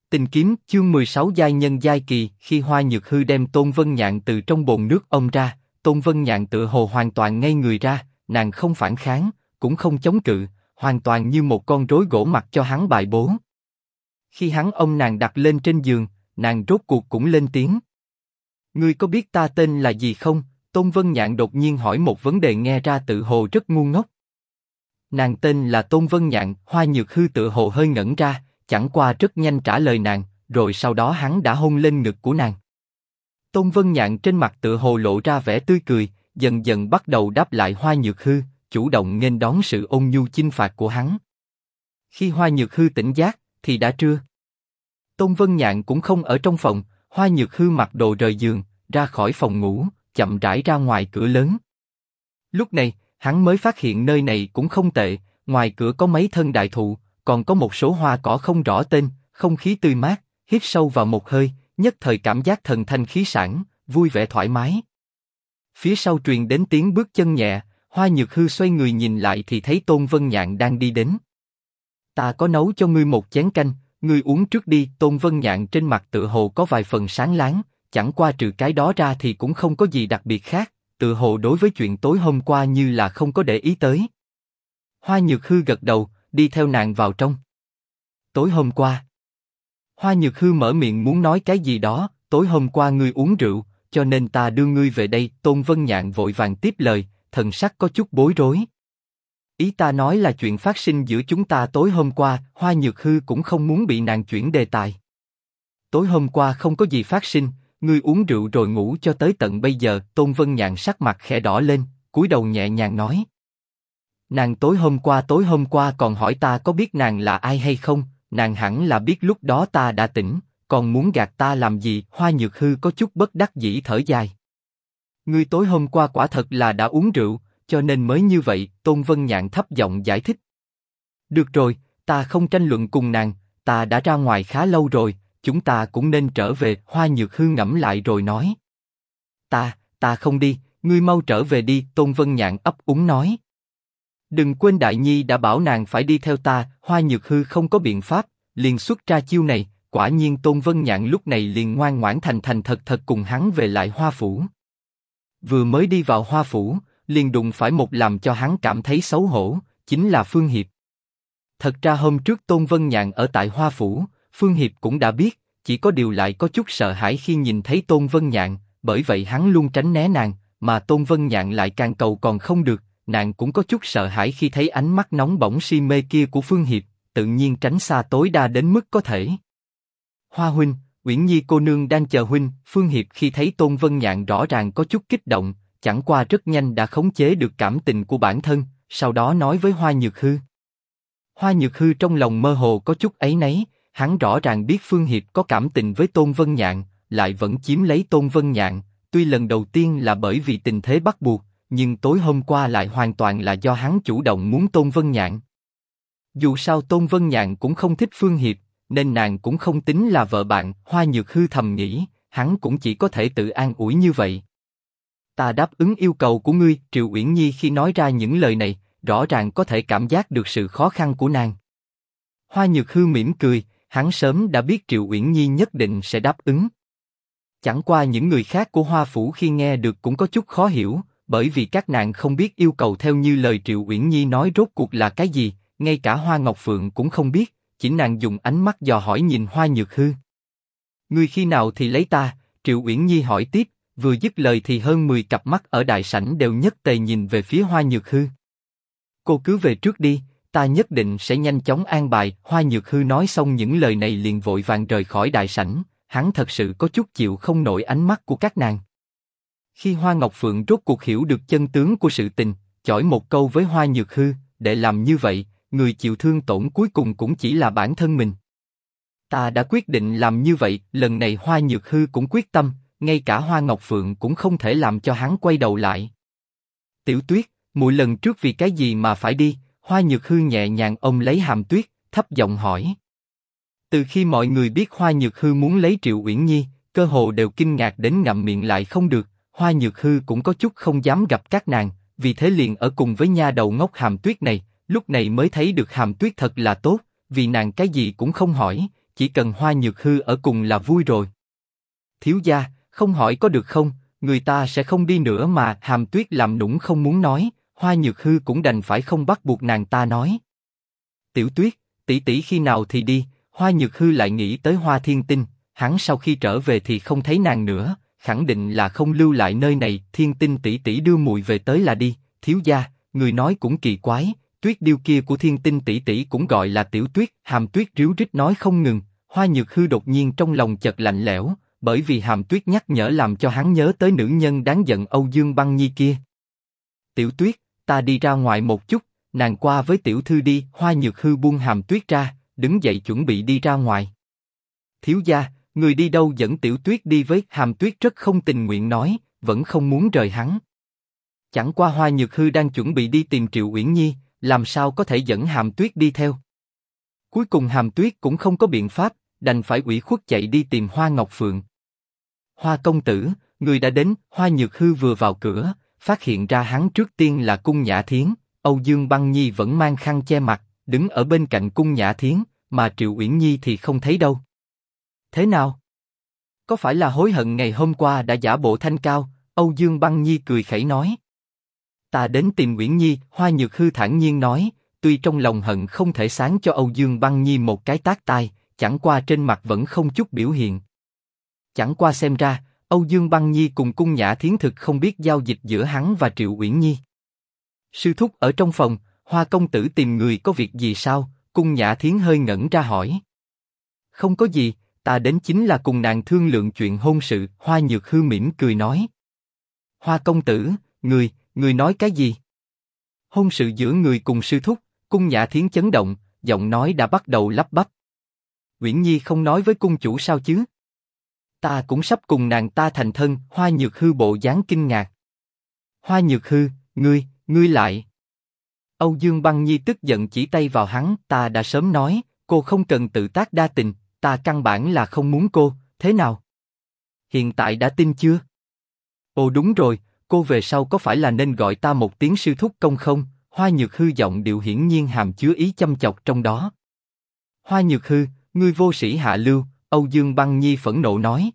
Tình kiếm chương 16 giai nhân giai kỳ. Khi Hoa Nhược Hư đem Tôn Vân Nhạn từ trong bồn nước ôm ra, Tôn Vân Nhạn tựa hồ hoàn toàn ngây người ra, nàng không phản kháng, cũng không chống cự, hoàn toàn như một con rối gỗ mặc cho hắn bài bố. Khi hắn ôm nàng đặt lên trên giường, nàng rốt cuộc cũng lên tiếng. Ngươi có biết ta tên là gì không? Tôn Vân Nhạn đột nhiên hỏi một vấn đề nghe ra tự hồ rất ngu ngốc. Nàng tên là Tôn Vân Nhạn. Hoa Nhược Hư tự hồ hơi ngẩn ra, chẳng qua rất nhanh trả lời nàng, rồi sau đó hắn đã hôn lên ngực của nàng. Tôn Vân Nhạn trên mặt tự hồ lộ ra vẻ tươi cười, dần dần bắt đầu đáp lại Hoa Nhược Hư, chủ động nghênh đón sự ôn nhu chinh phạt của hắn. Khi Hoa Nhược Hư tỉnh giác, thì đã trưa. Tôn Vân Nhạn cũng không ở trong phòng, Hoa Nhược Hư mặc đồ rời giường, ra khỏi phòng ngủ, chậm rãi ra ngoài cửa lớn. Lúc này, hắn mới phát hiện nơi này cũng không tệ, ngoài cửa có mấy thân đại thụ, còn có một số hoa cỏ không rõ tên, không khí tươi mát, hít sâu vào một hơi, nhất thời cảm giác thần thanh khí sảng, vui vẻ thoải mái. Phía sau truyền đến tiếng bước chân nhẹ, Hoa Nhược Hư xoay người nhìn lại thì thấy Tôn Vân Nhạn đang đi đến. Ta có nấu cho ngươi một chén canh, ngươi uống trước đi. Tôn Vân Nhạn trên mặt tựa hồ có vài phần sáng láng, chẳng qua trừ cái đó ra thì cũng không có gì đặc biệt khác, tựa hồ đối với chuyện tối hôm qua như là không có để ý tới. Hoa Nhược Hư gật đầu, đi theo nàng vào trong. Tối hôm qua, Hoa Nhược Hư mở miệng muốn nói cái gì đó. Tối hôm qua ngươi uống rượu, cho nên ta đưa ngươi về đây. Tôn Vân Nhạn vội vàng tiếp lời, thần sắc có chút bối rối. Ý ta nói là chuyện phát sinh giữa chúng ta tối hôm qua. Hoa Nhược Hư cũng không muốn bị nàng chuyển đề tài. Tối hôm qua không có gì phát sinh, ngươi uống rượu rồi ngủ cho tới tận bây giờ. Tôn Vân Nhạn sắc mặt khẽ đỏ lên, cúi đầu nhẹ nhàng nói. Nàng tối hôm qua còn hỏi ta có biết nàng là ai hay không, nàng hẳn là biết lúc đó ta đã tỉnh, còn muốn gạt ta làm gì? Hoa Nhược Hư có chút bất đắc dĩ thở dài. Ngươi tối hôm qua quả thật là đã uống rượu, cho nên mới như vậy. Tôn Vân Nhạn thấp giọng giải thích. Được rồi, ta không tranh luận cùng nàng, ta đã ra ngoài khá lâu rồi, chúng ta cũng nên trở về. Hoa Nhược Hư ngẫm lại rồi nói. Ta không đi, ngươi mau trở về đi. Tôn Vân Nhạn ấp úng nói. Đừng quên Đại Nhi đã bảo nàng phải đi theo ta. Hoa Nhược Hư không có biện pháp, liền xuất ra chiêu này. Quả nhiên Tôn Vân Nhạn lúc này liền ngoan ngoãn thành thật cùng hắn về lại Hoa Phủ. Vừa mới đi vào Hoa Phủ, liền đụng phải một làm cho hắn cảm thấy xấu hổ, chính là Phương Hiệp. Thật ra hôm trước Tôn Vân Nhạn ở tại Hoa Phủ, Phương Hiệp cũng đã biết, chỉ có điều lại có chút sợ hãi khi nhìn thấy Tôn Vân Nhạn, bởi vậy hắn luôn tránh né nàng, mà Tôn Vân Nhạn lại càng cầu còn không được, nàng cũng có chút sợ hãi khi thấy ánh mắt nóng bỏng si mê kia của Phương Hiệp, tự nhiên tránh xa tối đa đến mức có thể. Hoa huynh, Uyển Nhi cô nương đang chờ huynh. Phương Hiệp khi thấy Tôn Vân Nhạn rõ ràng có chút kích động, chẳng qua rất nhanh đã khống chế được cảm tình của bản thân, sau đó nói với Hoa Nhược Hư. Hoa Nhược Hư trong lòng mơ hồ có chút áy náy, hắn rõ ràng biết Phương Hiệp có cảm tình với Tôn Vân Nhạn, lại vẫn chiếm lấy Tôn Vân Nhạn, tuy lần đầu tiên là bởi vì tình thế bắt buộc, nhưng tối hôm qua lại hoàn toàn là do hắn chủ động muốn Tôn Vân Nhạn. Dù sao Tôn Vân Nhạn cũng không thích Phương Hiệp, nên nàng cũng không tính là vợ bạn. Hoa Nhược Hư thầm nghĩ, hắn cũng chỉ có thể tự an ủi như vậy. Ta đáp ứng yêu cầu của ngươi. Triệu Uyển Nhi khi nói ra những lời này, rõ ràng có thể cảm giác được sự khó khăn của nàng. Hoa Nhược Hư mỉm cười, hắn sớm đã biết Triệu Uyển Nhi nhất định sẽ đáp ứng. Chẳng qua những người khác của Hoa Phủ khi nghe được cũng có chút khó hiểu, bởi vì các nàng không biết yêu cầu theo như lời Triệu Uyển Nhi nói rốt cuộc là cái gì, ngay cả Hoa Ngọc Phượng cũng không biết, chỉ nàng dùng ánh mắt dò hỏi nhìn Hoa Nhược Hư. Ngươi khi nào thì lấy ta? Triệu Uyển Nhi hỏi tiếp, vừa dứt lời thì hơn 10 cặp mắt ở đại sảnh đều nhất tề nhìn về phía Hoa Nhược Hư. Cô cứ về trước đi, ta nhất định sẽ nhanh chóng an bài. Hoa Nhược Hư nói xong những lời này liền vội vàng rời khỏi đại sảnh, hắn thật sự có chút chịu không nổi ánh mắt của các nàng. Khi Hoa Ngọc Phượng rốt cuộc hiểu được chân tướng của sự tình, chổi một câu với Hoa Nhược Hư, để làm như vậy, người chịu thương tổn cuối cùng cũng chỉ là bản thân mình. Ta đã quyết định làm như vậy. Lần này Hoa Nhược Hư cũng quyết tâm, ngay cả Hoa Ngọc Phượng cũng không thể làm cho hắn quay đầu lại. Tiểu Tuyết, muội lần trước vì cái gì mà phải đi? Hoa Nhược Hư nhẹ nhàng ôm lấy Hàm Tuyết, thấp giọng hỏi. Từ khi mọi người biết Hoa Nhược Hư muốn lấy Triệu Uyển Nhi, cơ hồ đều kinh ngạc đến ngậm miệng lại không được. Hoa Nhược Hư cũng có chút không dám gặp các nàng, vì thế liền ở cùng với nha đầu ngốc Hàm Tuyết này. Lúc này mới thấy được Hàm Tuyết thật là tốt, vì nàng cái gì cũng không hỏi, chỉ cần Hoa Nhược Hư ở cùng là vui rồi. Thiếu gia, không hỏi có được không, người ta sẽ không đi nữa mà. Hàm Tuyết làm nũng không muốn nói, Hoa Nhược Hư cũng đành phải không bắt buộc nàng ta nói. Tiểu Tuyết, tỷ tỷ khi nào thì đi? Hoa Nhược Hư lại nghĩ tới Hoa Thiên Tinh, hắn sau khi trở về thì không thấy nàng nữa, khẳng định là không lưu lại nơi này. Thiên Tinh tỷ tỷ đưa muội về tới là đi. Thiếu gia, người nói cũng kỳ quái, Tuyết điêu kia của Thiên Tinh tỷ tỷ cũng gọi là Tiểu Tuyết. Hàm Tuyết ríu rít nói không ngừng. Hoa Nhược Hư đột nhiên trong lòng chợt lạnh lẽo, bởi vì Hàm Tuyết nhắc nhở làm cho hắn nhớ tới nữ nhân đáng giận Âu Dương Băng Nhi kia. Tiểu Tuyết, ta đi ra ngoài một chút, nàng qua với tiểu thư đi. Hoa Nhược Hư buông Hàm Tuyết ra, đứng dậy chuẩn bị đi ra ngoài. Thiếu gia, người đi đâu? Dẫn Tiểu Tuyết đi với. Hàm Tuyết rất không tình nguyện nói, vẫn không muốn rời hắn. Chẳng qua Hoa Nhược Hư đang chuẩn bị đi tìm Triệu Uyển Nhi, làm sao có thể dẫn Hàm Tuyết đi theo. Cuối cùng Hàm Tuyết cũng không có biện pháp, đành phải ủy khuất chạy đi tìm Hoa Ngọc Phượng. Hoa công tử, người đã đến. Hoa Nhược Hư vừa vào cửa, phát hiện ra hắn trước tiên là Cung Nhã Thiến. Âu Dương Băng Nhi vẫn mang khăn che mặt, đứng ở bên cạnh Cung Nhã Thiến, mà Triệu Uyển Nhi thì không thấy đâu. Thế nào? Có phải là hối hận ngày hôm qua đã giả bộ thanh cao? Âu Dương Băng Nhi cười khẩy nói. Ta đến tìm Uyển Nhi. Hoa Nhược Hư thản nhiên nói, tuy trong lòng hận không thể sáng cho Âu Dương Băng Nhi một cái tát tai, chẳng qua trên mặt vẫn không chút biểu hiện. Chẳng qua xem ra, Âu Dương Băng Nhi cùng Cung Nhã Thiến thực không biết giao dịch giữa hắn và Triệu Uyển Nhi. Sư thúc ở trong phòng, Hoa công tử tìm người có việc gì sao? Cung Nhã Thiến hơi ngẩn ra hỏi. Không có gì, ta đến chính là cùng nàng thương lượng chuyện hôn sự. Hoa Nhược Hư mỉm cười nói. Hoa công tử, người nói cái gì? Hôn sự giữa người cùng sư thúc. Cung Nhã Thiến chấn động, giọng nói đã bắt đầu lắp bắp. Uyển Nhi không nói với cung chủ sao chứ? Ta cũng sắp cùng nàng ta thành thân. Hoa Nhược Hư bộ dáng kinh ngạc. Hoa Nhược Hư, ngươi lại. Âu Dương Băng Nhi tức giận chỉ tay vào hắn. Ta đã sớm nói, cô không cần tự tác đa tình, ta căn bản là không muốn cô, thế nào? Hiện tại đã tin chưa? Ồ đúng rồi, cô về sau có phải là nên gọi ta một tiếng sư thúc công không? Hoa Nhược Hư giọng điệu hiển nhiên hàm chứa ý châm chọc trong đó. Hoa Nhược Hư, ngươi vô sĩ hạ lưu. Âu Dương Băng Nhi phẫn nộ nói.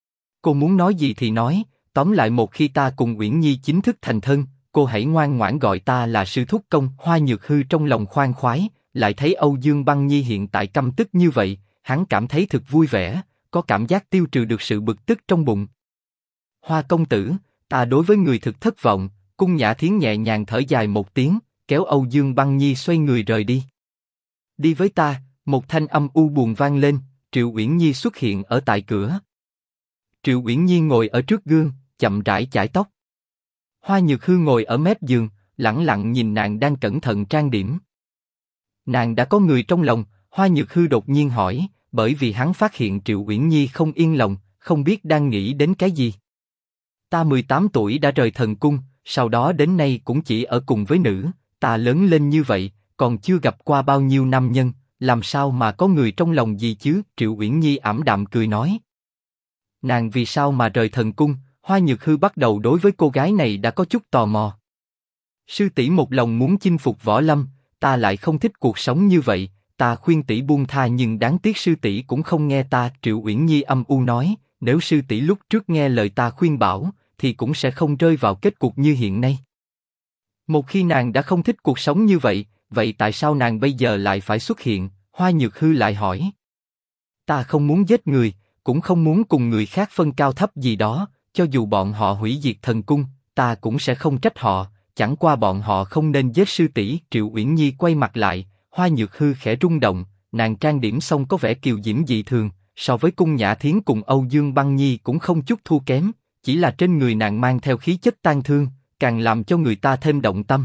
Cô muốn nói gì thì nói, tóm lại một khi ta cùng Uyển Nhi chính thức thành thân, cô hãy ngoan ngoãn gọi ta là sư thúc công. Hoa Nhược Hư trong lòng khoan khoái, lại thấy Âu Dương Băng Nhi hiện tại căm tức như vậy, hắn cảm thấy thực vui vẻ, có cảm giác tiêu trừ được sự bực tức trong bụng. Hoa công tử, ta đối với người thực thất vọng. Cung Nhã Thiến nhẹ nhàng thở dài một tiếng, kéo Âu Dương Băng Nhi xoay người rời đi. Đi với ta. Một thanh âm u buồn vang lên. Triệu Uyển Nhi xuất hiện ở tại cửa. Triệu Uyển Nhi ngồi ở trước gương, chậm rãi chải tóc. Hoa Nhược Hư ngồi ở mép giường, lẳng lặng nhìn nàng đang cẩn thận trang điểm. Nàng đã có người trong lòng. Hoa Nhược Hư đột nhiên hỏi, bởi vì hắn phát hiện Triệu Uyển Nhi không yên lòng, không biết đang nghĩ đến cái gì. Ta 18 tuổi đã rời thần cung, sau đó đến nay cũng chỉ ở cùng với nữ. Ta lớn lên như vậy, còn chưa gặp qua bao nhiêu nam nhân, làm sao mà có người trong lòng gì chứ? Triệu Uyển Nhi ảm đạm cười nói. Nàng vì sao mà rời thần cung? Hoa Nhược Hư bắt đầu đối với cô gái này đã có chút tò mò. Sư tỷ một lòng muốn chinh phục võ lâm, ta lại không thích cuộc sống như vậy. Ta khuyên tỷ buông tha nhưng đáng tiếc sư tỷ cũng không nghe ta. Triệu Uyển Nhi âm u nói, nếu sư tỷ lúc trước nghe lời ta khuyên bảo, thì cũng sẽ không rơi vào kết cục như hiện nay. Một khi nàng đã không thích cuộc sống như vậy, vậy tại sao nàng bây giờ lại phải xuất hiện? Hoa Nhược Hư lại hỏi. Ta không muốn giết người, cũng không muốn cùng người khác phân cao thấp gì đó, cho dù bọn họ hủy diệt thần cung, ta cũng sẽ không trách họ, chẳng qua bọn họ không nên giết sư tỷ. Triệu Uyển Nhi quay mặt lại, Hoa Nhược Hư khẽ rung động, nàng trang điểm xong có vẻ kiều diễm dị thường, so với Cung Nhã Thiến cùng Âu Dương Băng Nhi cũng không chút thua kém, chỉ là trên người nàng mang theo khí chất tang thương, càng làm cho người ta thêm động tâm.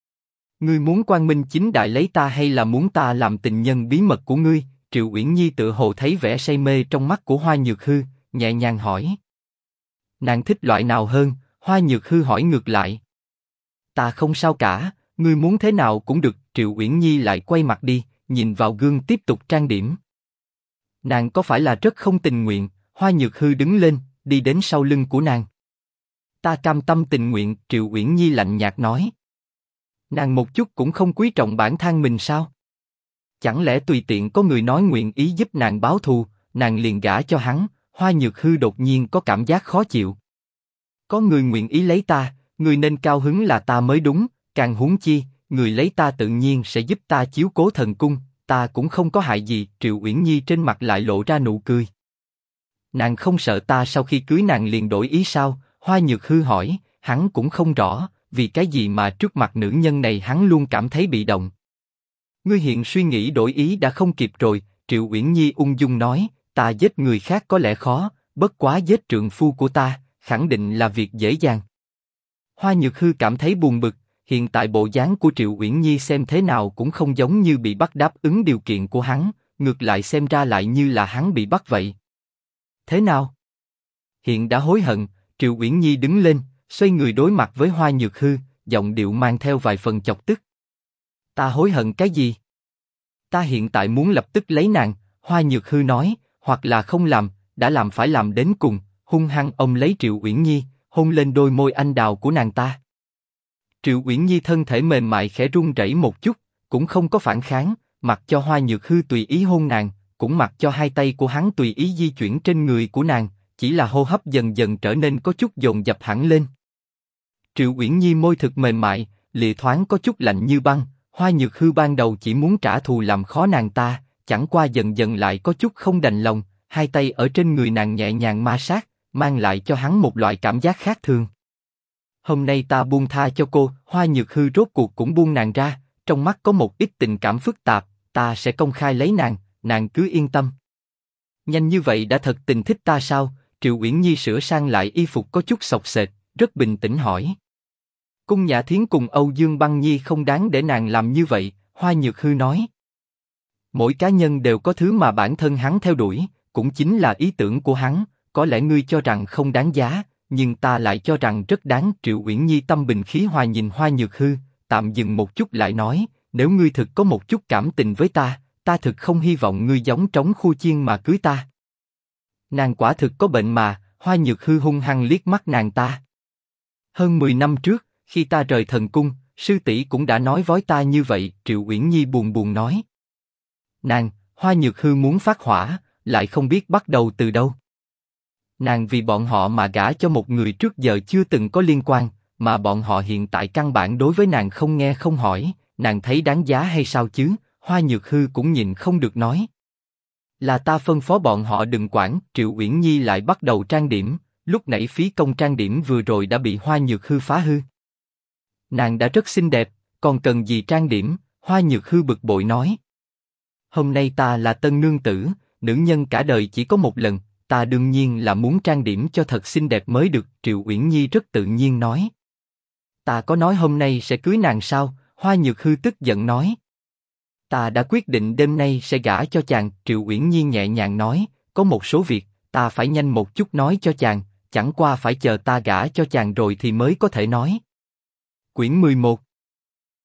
Ngươi muốn quang minh chính đại lấy ta hay là muốn ta làm tình nhân bí mật của ngươi? Triệu Uyển Nhi tựa hồ thấy vẻ say mê trong mắt của Hoa Nhược Hư, nhẹ nhàng hỏi. Nàng thích loại nào hơn? Hoa Nhược Hư hỏi ngược lại. Ta không sao cả, ngươi muốn thế nào cũng được. Triệu Uyển Nhi lại quay mặt đi, nhìn vào gương tiếp tục trang điểm. Nàng có phải là rất không tình nguyện? Hoa Nhược Hư đứng lên, đi đến sau lưng của nàng. Ta cam tâm tình nguyện. Triệu Uyển Nhi lạnh nhạt nói. Nàng một chút cũng không quý trọng bản thân mình sao? Chẳng lẽ tùy tiện có người nói nguyện ý giúp nàng báo thù, nàng liền gả cho hắn? Hoa Nhược Hư đột nhiên có cảm giác khó chịu. Có người nguyện ý lấy ta, người nên cao hứng là ta mới đúng, càng huống chi, người lấy ta tự nhiên sẽ giúp ta chiếu cố thần cung, ta cũng không có hại gì. Triệu Uyển Nhi trên mặt lại lộ ra nụ cười. Nàng không sợ ta sau khi cưới nàng liền đổi ý sao? Hoa Nhược Hư hỏi, hắn cũng không rõ, vì cái gì mà trước mặt nữ nhân này hắn luôn cảm thấy bị động. Ngươi hiện suy nghĩ đổi ý đã không kịp rồi, Triệu Uyển Nhi ung dung nói, ta giết người khác có lẽ khó, bất quá giết trượng phu của ta, khẳng định là việc dễ dàng. Hoa Nhược Hư cảm thấy buồn bực, hiện tại bộ dáng của Triệu Uyển Nhi xem thế nào cũng không giống như bị bắt đáp ứng điều kiện của hắn, ngược lại xem ra lại như là hắn bị bắt vậy. Thế nào? Hiện đã hối hận, Triệu Uyển Nhi đứng lên, xoay người đối mặt với Hoa Nhược Hư, giọng điệu mang theo vài phần chọc tức. Ta hối hận cái gì? Ta hiện tại muốn lập tức lấy nàng, Hoa Nhược Hư nói, hoặc là không làm, đã làm phải làm đến cùng, hung hăng ôm lấy Triệu Uyển Nhi, hôn lên đôi môi anh đào của nàng ta. Triệu Uyển Nhi thân thể mềm mại khẽ run rẩy một chút, cũng không có phản kháng, mặc cho Hoa Nhược Hư tùy ý hôn nàng, cũng mặc cho hai tay của hắn tùy ý di chuyển trên người của nàng, chỉ là hô hấp dần dần trở nên có chút dồn dập hẳn lên. Triệu Uyển Nhi môi thực mềm mại, lịa thoáng có chút lạnh như băng. Hoa Nhược Hư ban đầu chỉ muốn trả thù làm khó nàng ta, chẳng qua dần dần lại có chút không đành lòng, hai tay ở trên người nàng nhẹ nhàng ma sát, mang lại cho hắn một loại cảm giác khác thường. Hôm nay ta buông tha cho cô, Hoa Nhược Hư rốt cuộc cũng buông nàng ra, trong mắt có một ít tình cảm phức tạp, ta sẽ công khai lấy nàng, nàng cứ yên tâm. Nhanh như vậy đã thật tình thích ta sao? Triệu Uyển Nhi sửa sang lại y phục có chút xộc xệch, rất bình tĩnh hỏi. Cung Nhã Thiến cùng Âu Dương Băng Nhi không đáng để nàng làm như vậy, Hoa Nhược Hư nói. Mỗi cá nhân đều có thứ mà bản thân hắn theo đuổi, cũng chính là ý tưởng của hắn, có lẽ ngươi cho rằng không đáng giá, nhưng ta lại cho rằng rất đáng. Triệu Uyển Nhi tâm bình khí hòa nhìn Hoa Nhược Hư, tạm dừng một chút lại nói, nếu ngươi thực có một chút cảm tình với ta, ta thực không hy vọng ngươi giống trống khu chiên mà cưới ta. Nàng quả thực có bệnh mà, Hoa Nhược Hư hung hăng liếc mắt nàng ta. Hơn 10 năm trước, khi ta rời thần cung, sư tỷ cũng đã nói với ta như vậy. Triệu Uyển Nhi buồn buồn nói. Nàng, Hoa Nhược Hư muốn phát hỏa, lại không biết bắt đầu từ đâu. Nàng vì bọn họ mà gả cho một người trước giờ chưa từng có liên quan, mà bọn họ hiện tại căn bản đối với nàng không nghe không hỏi, nàng thấy đáng giá hay sao chứ? Hoa Nhược Hư cũng nhịn không được nói. Là ta phân phó bọn họ đừng quản. Triệu Uyển Nhi lại bắt đầu trang điểm, lúc nãy phí công trang điểm vừa rồi đã bị Hoa Nhược Hư phá hư. Nàng đã rất xinh đẹp, còn cần gì trang điểm? Hoa Nhược Hư bực bội nói. Hôm nay ta là tân nương tử, nữ nhân cả đời chỉ có một lần, ta đương nhiên là muốn trang điểm cho thật xinh đẹp mới được. Triệu Uyển Nhi rất tự nhiên nói. Ta có nói hôm nay sẽ cưới nàng sao? Hoa Nhược Hư tức giận nói. Ta đã quyết định đêm nay sẽ gả cho chàng. Triệu Uyển Nhi nhẹ nhàng nói, có một số việc ta phải nhanh một chút nói cho chàng, chẳng qua phải chờ ta gả cho chàng rồi thì mới có thể nói. Quyển 11,